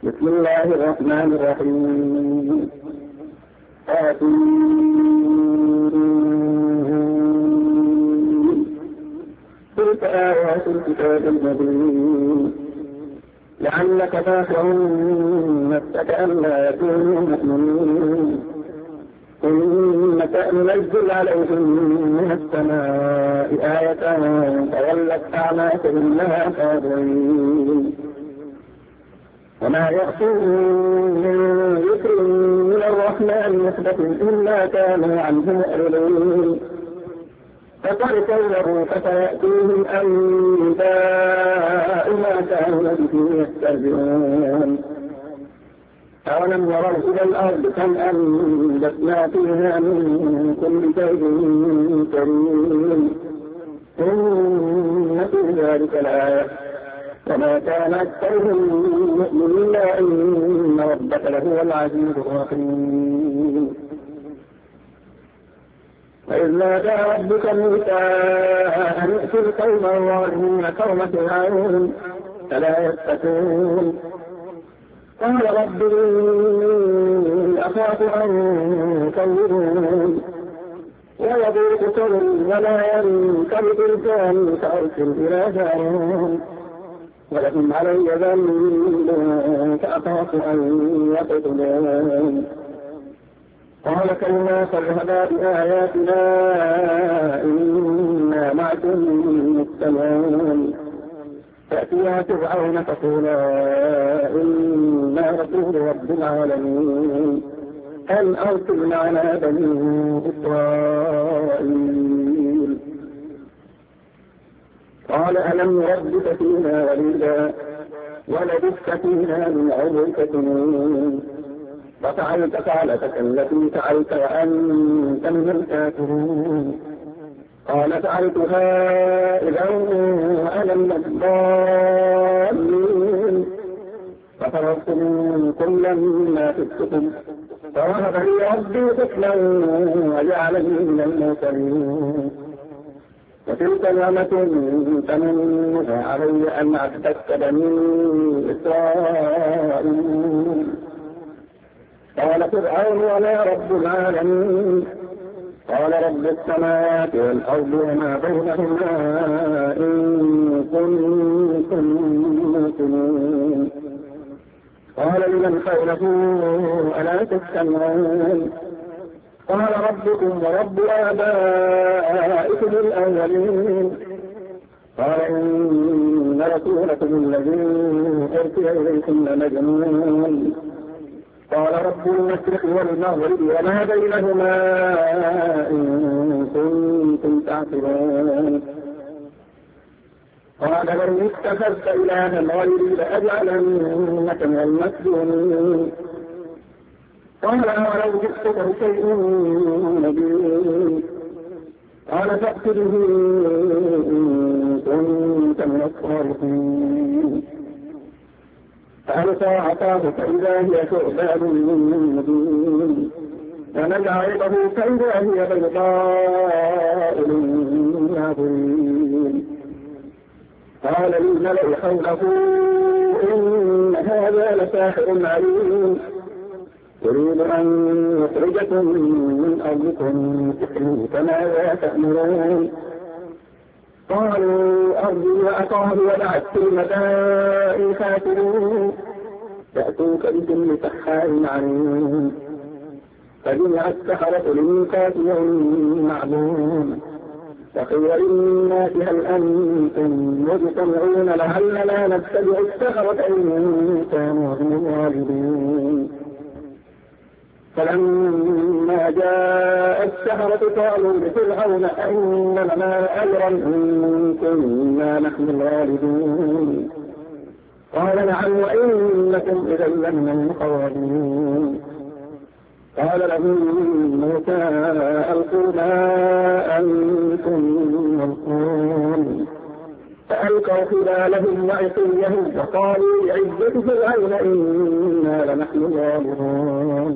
بسم الله الرحمن الرحيم. تلك آيات الكتاب المبين لعلك باخع نفسك ألا يكونوا مؤمنين إنك ننزل عليهم من السماء آية فولت أعناق إنها خاضعين وما يأتيهم من ذكر من الرحمن محدث إلا كانوا عنه مؤمنين فقد كذبوا فسيأتيهم أنباء ما كانوا به يستهزئون أولم يروا إلى الأرض كم أنبتنا فيها من كل شيء كريم إن في ذلك لآية وما كان أكثرهم مؤمنين إن ربك لهو العزيز الرحيم. وإذ نادى ربك موسى أن ائت القوم الظالمين قوم فرعون فلا يتقون قال رب إني أخاف أن يكذبون ويضيق صدري ولا ينكبت لساني فأرسل إلى هارون ولهم علي ذنب فأخاف أن يقتلون قال كلا فاذهبا بآياتنا إنا معكم مستمعون فأتيا فرعون فقولا إنا رسول رب العالمين أن أرسل معنا بني إسرائيل قال ألم نربك فينا وليدا ولبثت فينا من عمرك سنين ففعلت فعلتك التي فعلت وأنت من الكافرين قال فعلتها إذا وأنا من الضالين ففررت منكم لما خفتكم فوهب لي ربي طفلا وجعلني من المرسلين وتلك نعمة تمنها علي أن أعتدت بني إسرائيل قال فرعون وما رب العالمين قال رب السماوات والأرض وما بينهما إن كنتم موقنين قال لمن حوله ألا تستمعون قال ربكم ورب آبائكم الأولين قال إن رسولكم الذي أرسل إليكم لمجنون قال رب المشرق والمغرب وما بينهما إن كنتم تعقلون قال لو اتخذت إلها غيري لأجعلنك من المسجونين قال أولو جئتك بشيء مبين قال فأت به إن كنت من الصالحين فألقى عصاه فإذا هي ثعبان مبين ونزع يده فإذا هي بيضاء للناظرين قال للملأ حوله إن هذا لساحر عليم يريد أن يخرجكم من أرضكم بسحره فماذا تأمرون قالوا أرجو وأخاه وبعث في المدائن خاسرين يأتوك بكل سحار عليم فجمع السحرة لميقات يوم معلوم وقيل للناس هل أنتم مجتمعون لعلنا نتبع السحرة إن كانوا هم الغالبين فلما جاء السحرة قالوا لفرعون أئن لنا أجرا إن كنا نحن الغالبين قال نعم وإنكم إذا لمن المقربين قال لهم موسى ألقوا ما أنتم ملقون فألقوا خلالهم وعصيهم وقالوا لعزة فرعون إنا لنحن الغالبون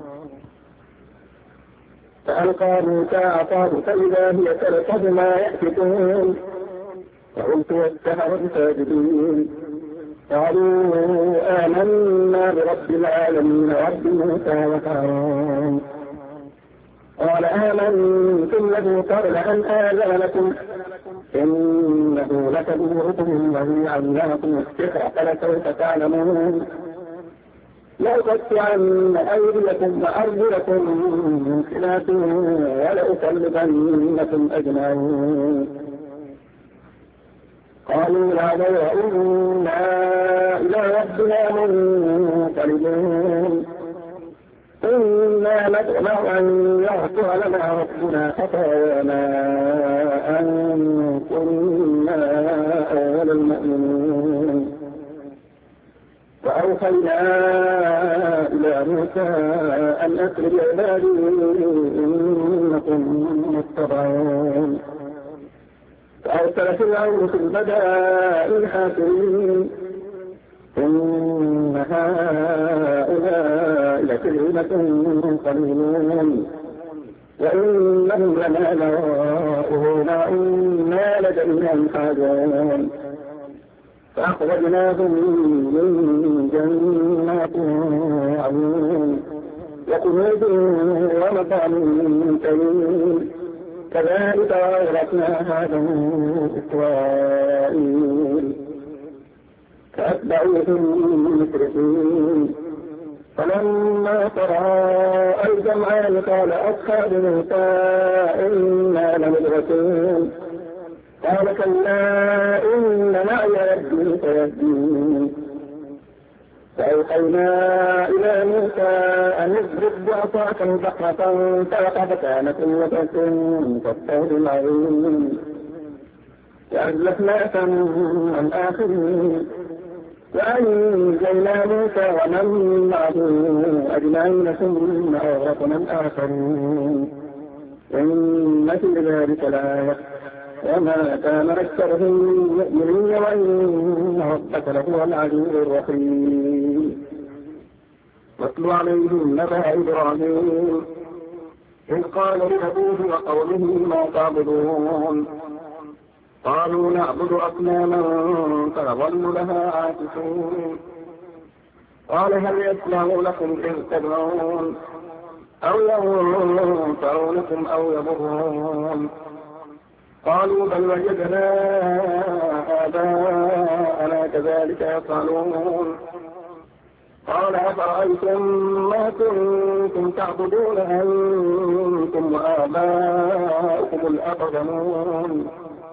فألقى موسى عصاه فإذا هي تلقف ما يأفكون فألقي السحرة ساجدين قالوا آمنا برب العالمين رب موسى وهارون. قال آمنتم له قبل أن آذن لكم إنه لكبيركم الذي علمكم السحر فلسوف تعلمون لأقطعن أيديكم وأرجلكم من خلاف ولأصلبنكم أجمعين. قالوا لا ضير إنا إلى ربنا منقلبون إنا نطمع أن يغفر لنا ربنا خطايانا أن كنا أول المؤمنين. وأوحينا إلى موسى أن أسر بعبادي إنكم متبعون. فأرسل فرعون في المدائن حاشرين إن هؤلاء لشرذمة قليلون وإنهم لنا لغائظون وإنا لجميع حاذرون. فأخرجناهم من جنات وعيون وكنوز ومقام كريم كذلك أورثناها بني إسرائيل. فأتبعوهم مشركين. فلما تراءى الجمعان قال أصحاب موسى إنا لمدركون قال كلا إن معي ربي سيهدين. فأوحينا إلى موسى أن اضرب بعصاك البحر فانفلق فكان قوة كالطود العظيم. وأزلفنا ثم الآخرين وأنجينا موسى ومن معه أجمعين ثم أغرقنا الآخرين إن في ذلك لآية وما كان أكثرهم مؤمنين وإن ربك لهو العزيز الرحيم. واتل عليهم نبأ إبراهيم إذ قال لأبيه وقومه ما تعبدون قالوا نعبد أصناما فنظل لها عاكفين. قال هل يسمعونكم إذ تدعون أو ينفعونكم أو يضرون قالوا بل وجدنا آباءنا كذلك يفعلون. قال أفرأيتم ما كنتم تعبدون أنتم وآباؤكم الأقدمون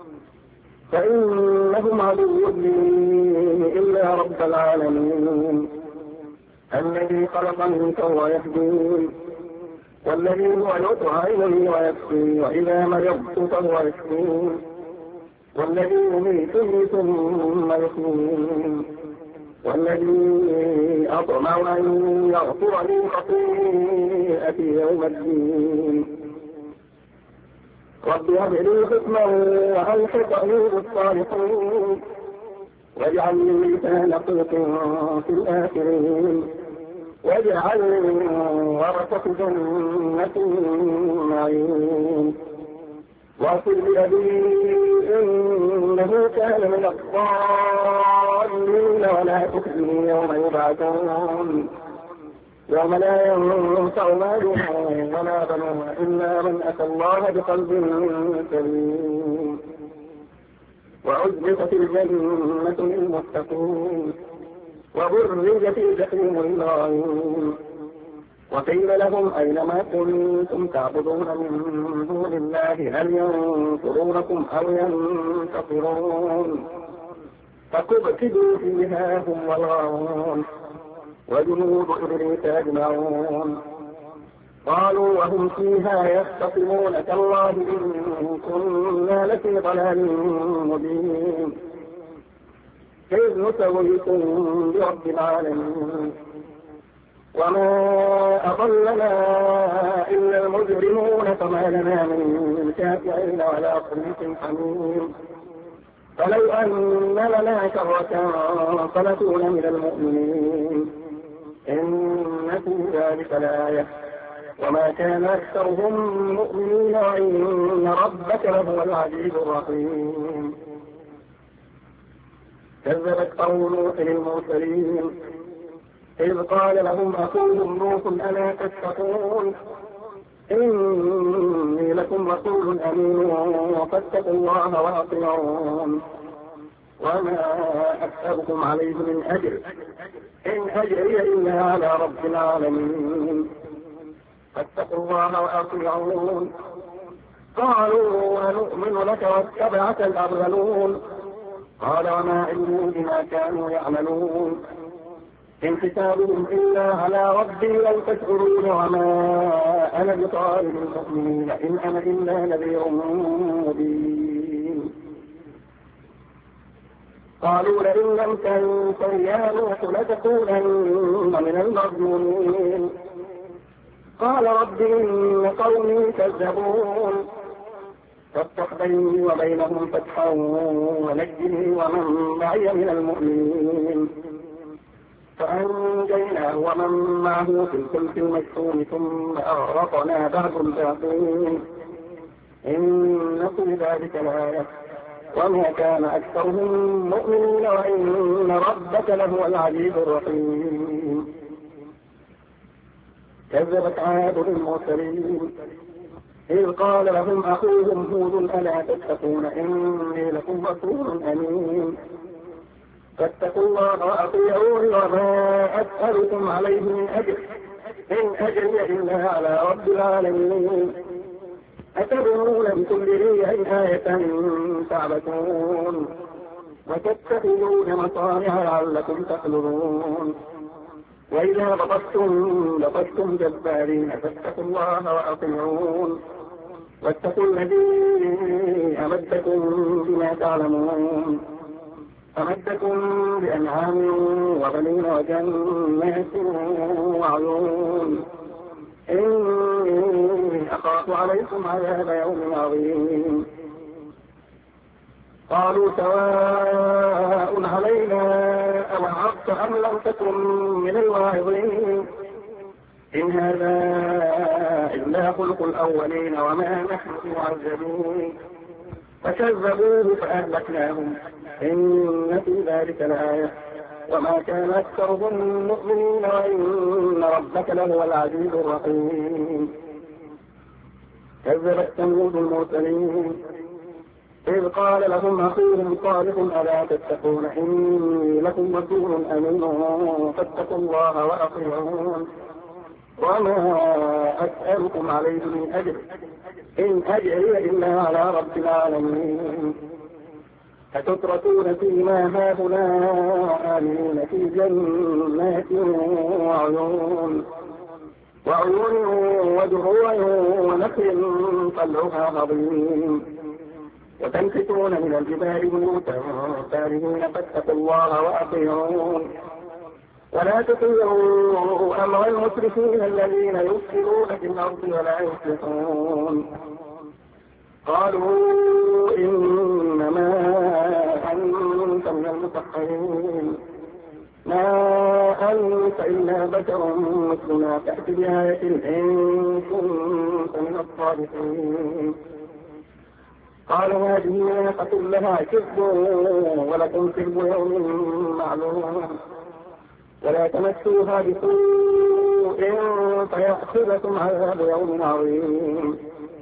فإنهم عدو لي إلا رب العالمين الذي خلقني فهو يهدين والذي هو يطعمني ويسقين وإذا مرضت فهو يشفين والذي يميتني ثم يحيين والذي أطمع أن يغفر لي خطيئتي يوم الدين. رب هب لي حكما وألحقني بالصالحين واجعل لي لسان صدق في الآخرين واجعلني ورثة جنة النعيم. واغفر لأبي إنه كان من الضالين ولا تخزني يوم يبعثون يوم لا ينفع مال ولا بنون إلا من أتى الله بقلب سليم. وأزلفت الجنة للمتقين وبرزت الجحيم للغاوين وقيل لهم أينما كنتم تعبدون من دون الله هل ينصرونكم أو ينتصرون فكبكبوا فيها هم والغاوون وجنود إبليس أجمعون قالوا وهم فيها يختصمون تالله إن كنا لفي ضلال مبين إذ نسويكم برب العالمين وما أضلنا إلا المجرمون فما لنا من شافعين ولا صديق حميم فلو أن لنا كرة فنكون من المؤمنين إن في ذلك لآية وما كان أكثرهم مؤمنين وإن ربك لهو العزيز الرحيم. كذبت قوم نوح المرسلين إذ قال لهم أخوهم نوح ألا تتقون إني لكم رسول أمين فاتقوا الله وأطيعون وما أسألكم عليه من أجر إن أجري إلا على رب العالمين فاتقوا الله وأطيعون قالوا ونؤمن لك واتبعك الأرذلون قال وما علموا بما كانوا يعملون إن حسابهم إلا على ربي لو تشعرون وما أنا بطارد المؤمنين إن أنا إلا نذير مبين قالوا لئن لم تنته يا نوح لتكونن من المرجومين قال رب إن قومي كذبون فافتح بيني وبينهم فتحا ونجني ومن معي من المؤمنين فأنجيناه ومن معه في الفلك المشحون ثم أغرقنا بعد الباقين إن في ذلك لآية وما كان أكثرهم مؤمنين وإن ربك لهو العزيز الرحيم كذبت عاد المرسلين إذ قال لهم أخوهم هود ألا تتقون إني لكم رسول أمين فاتقوا الله وأطيعون وما أسألكم عليه من أجر إن أجري إلا على رب العالمين أتبنون بكل ريع آية تعبثون وتتخذون مصانع لعلكم تخلدون وإذا بطشتم جبارين فاتقوا الله وأطيعون واتقوا الذي أمدكم بما تعلمون أمدكم بأنعام وبنين وجنات وعيون إني أخاف عليكم عذاب يوم عظيم قالوا سواء علينا أوعظت أم لم تكن من الواعظين إن هذا إلا خلق الأولين وما نحن معذبين فكذبوه فأهلكناهم إن في ذلك لآية وما كان أكثرهم مؤمنين وإن ربك لهو العزيز الرحيم كذبت ثمود المرسلين إذ قال لهم أخوهم صالح ألا تتقون إني لكم رسول أمين فاتقوا الله وأطيعون وما أسألكم عليه من أجر إن أجري إلا على رب العالمين أتتركون فيما هاهنا آمنين في جنات وعيون ودروع ونخل طلعها هضيم وتنحتون من الجبال بيوتا فارهين فاتقوا الله وأطيعون ولا تطيعوا أمر المسرفين الذين يفسدون في الأرض ولا يصلحون قالوا إنما أنت من المسحرين ما أنت إلا بشر مثلنا تأتي بآية إن كنت من الصادقين قالوا هذه ناقة لها شرب ولكم شرب يوم معلوم ولا تمسوها بسوء فيأخذكم عذاب يوم عظيم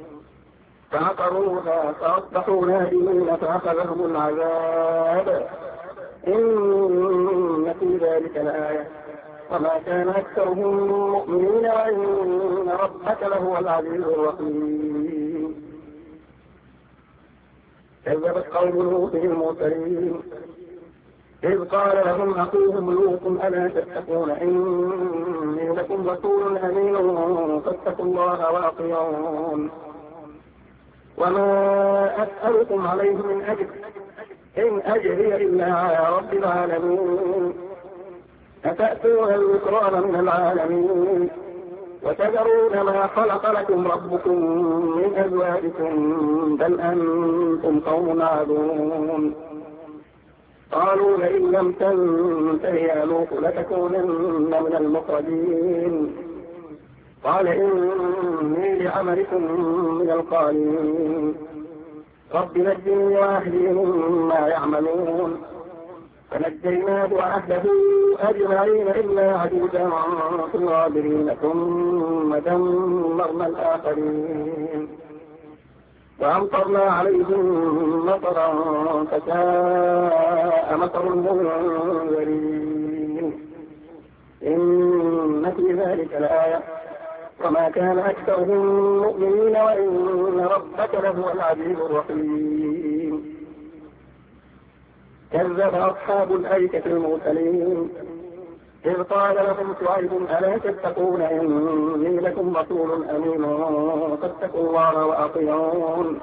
فعقروها فأصبحوا نادمين فأخذهم العذاب إن في ذلك لآية وما كان أكثرهم مؤمنين وإن ربك لهو العزيز الرحيم كذبت قوم لوط المرسلين إذ قال لهم أخوهم لوط ألا تتقون إني لكم رسول أمين فاتقوا الله وأطيعون وما أسألكم عليه من أجر إن أجري إلا على رب العالمين أتأتون الذكران من العالمين وتذرون ما خلق لكم ربكم من أزواجكم بل أنتم قوم عادون قالوا لئن لم تنته يا لوط لتكونن من المخرجين قال إني لعملكم من القالين رب نجني وأهلي مما يعملون فنجيناه وأهله أجمعين إلا عجوزا في الغابرين ثم دمرنا الآخرين وأمطرنا عليهم مطرا فساء مطر المنذرين إن في ذلك لآية وما كان أكثرهم مؤمنين وإن ربك لهو العزيز الرحيم كذب أصحاب الأيكة المرسلين إذ قال لهم شعيب ألا تتقون إني لكم رسول أمين فاتقوا الله وأطيعون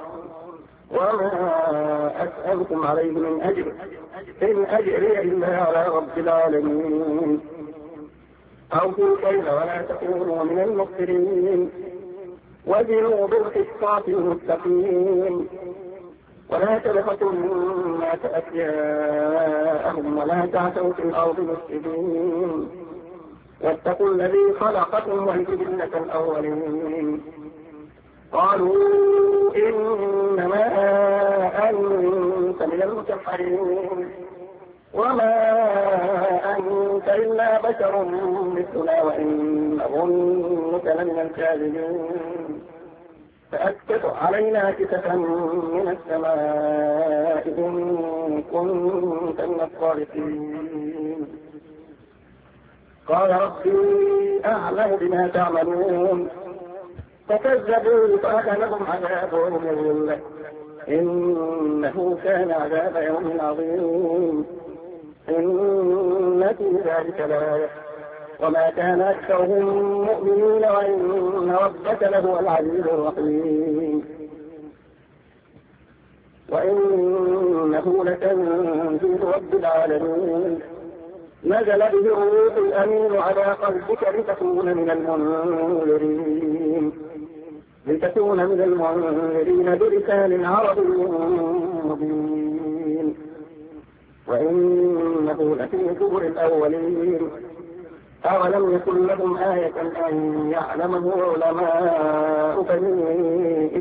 وما أسألكم عليه من أجر إن أجري إلا على رب العالمين أوفوا الكيل ولا تكونوا من المخسرين وزنوا بالقسطاس المستقيم ولا تبخسوا الناس أشياءهم ولا تعثوا في الأرض مفسدين واتقوا الذي خلقكم والجبلة الأولين قالوا إنما أنت من المسحرين وما أنت إلا بشر مثلنا وإن نظنك لمن الكاذبين فأسقط علينا كسفا من السماء إن كنت من الصادقين قال ربي أعلم بما تعملون فكذبوا فأخذهم عذاب يوم الظلة إنه كان عذاب يوم عظيم إن في ذلك لآية وما كان أكثرهم مؤمنين وإن ربك لهو العزيز الرحيم وإنه لتنزيل رب العالمين نزل به الروح الأمين على قلبك لتكون من المنذرين بلسان عربي مبين وإنه لفي زبر الأولين أولم يكن لهم آية أن يعلمه علماء بني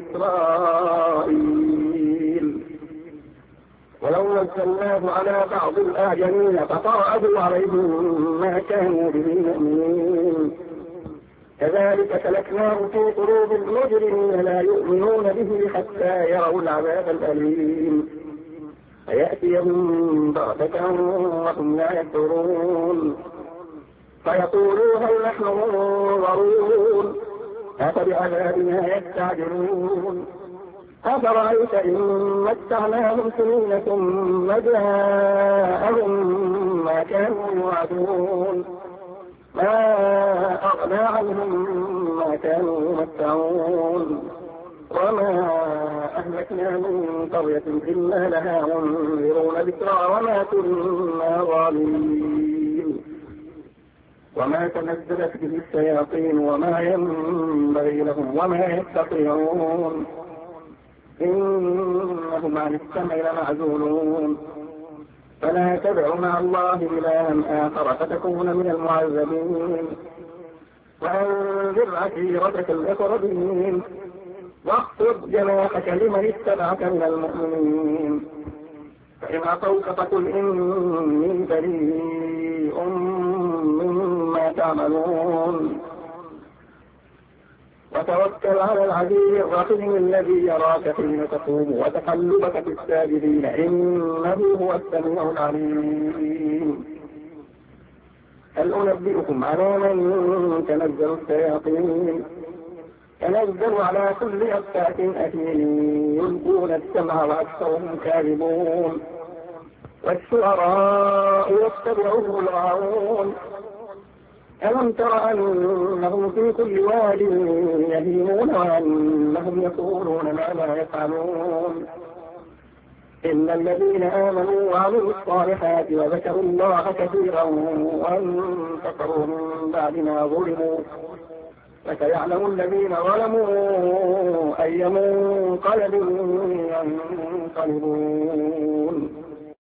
إسرائيل ولو نزلناه على بعض الأعجمين فقرأه عليهم ما كانوا به مؤمنين كذلك سلكناه في قلوب المجرمين لا يؤمنون به حتى يروا العذاب الأليم فيأتيهم بغتة وهم لا يشعرون فيقولوا هل نحن منظرون أفبعذابنا يستعجلون أفرأيت إن متعناهم سنين ثم جاءهم ما كانوا يوعدون ما أغنى عنهم ما كانوا يمتعون وما أهلكنا من قرية إلا لها منذرون ذكرى وما كنا ظالمين وما تنزلت به الشياطين وما ينبغي لهم وما يستطيعون إنهم عن السمع لمعزولون فلا تدع مع الله إلها آخر فتكون من المعذبين وأنذر عشيرتك الأقربين واخفض جناحك لمن اتبعك من المؤمنين فإن عصوك فقل إني بريء مما تعملون وتوكل على العزيز الرحيم الذي يراك حين تقوم وتقلبك في الساجدين إنه هو السميع العليم هل أنبئكم على من تنزل الشياطين تنزل على كل أفاك أثيم يلقون السمع وأكثرهم كاذبون والشعراء يتبعهم الغاوون ألم تر أنهم في كل واد يهيمون وأنهم يقولون ما لا يفعلون إلا الذين آمنوا وعملوا الصالحات وذكروا الله كثيرا وانتصروا من بعد ما ظلموا فسيعلم الذين ظلموا أي منقلب ينقلبون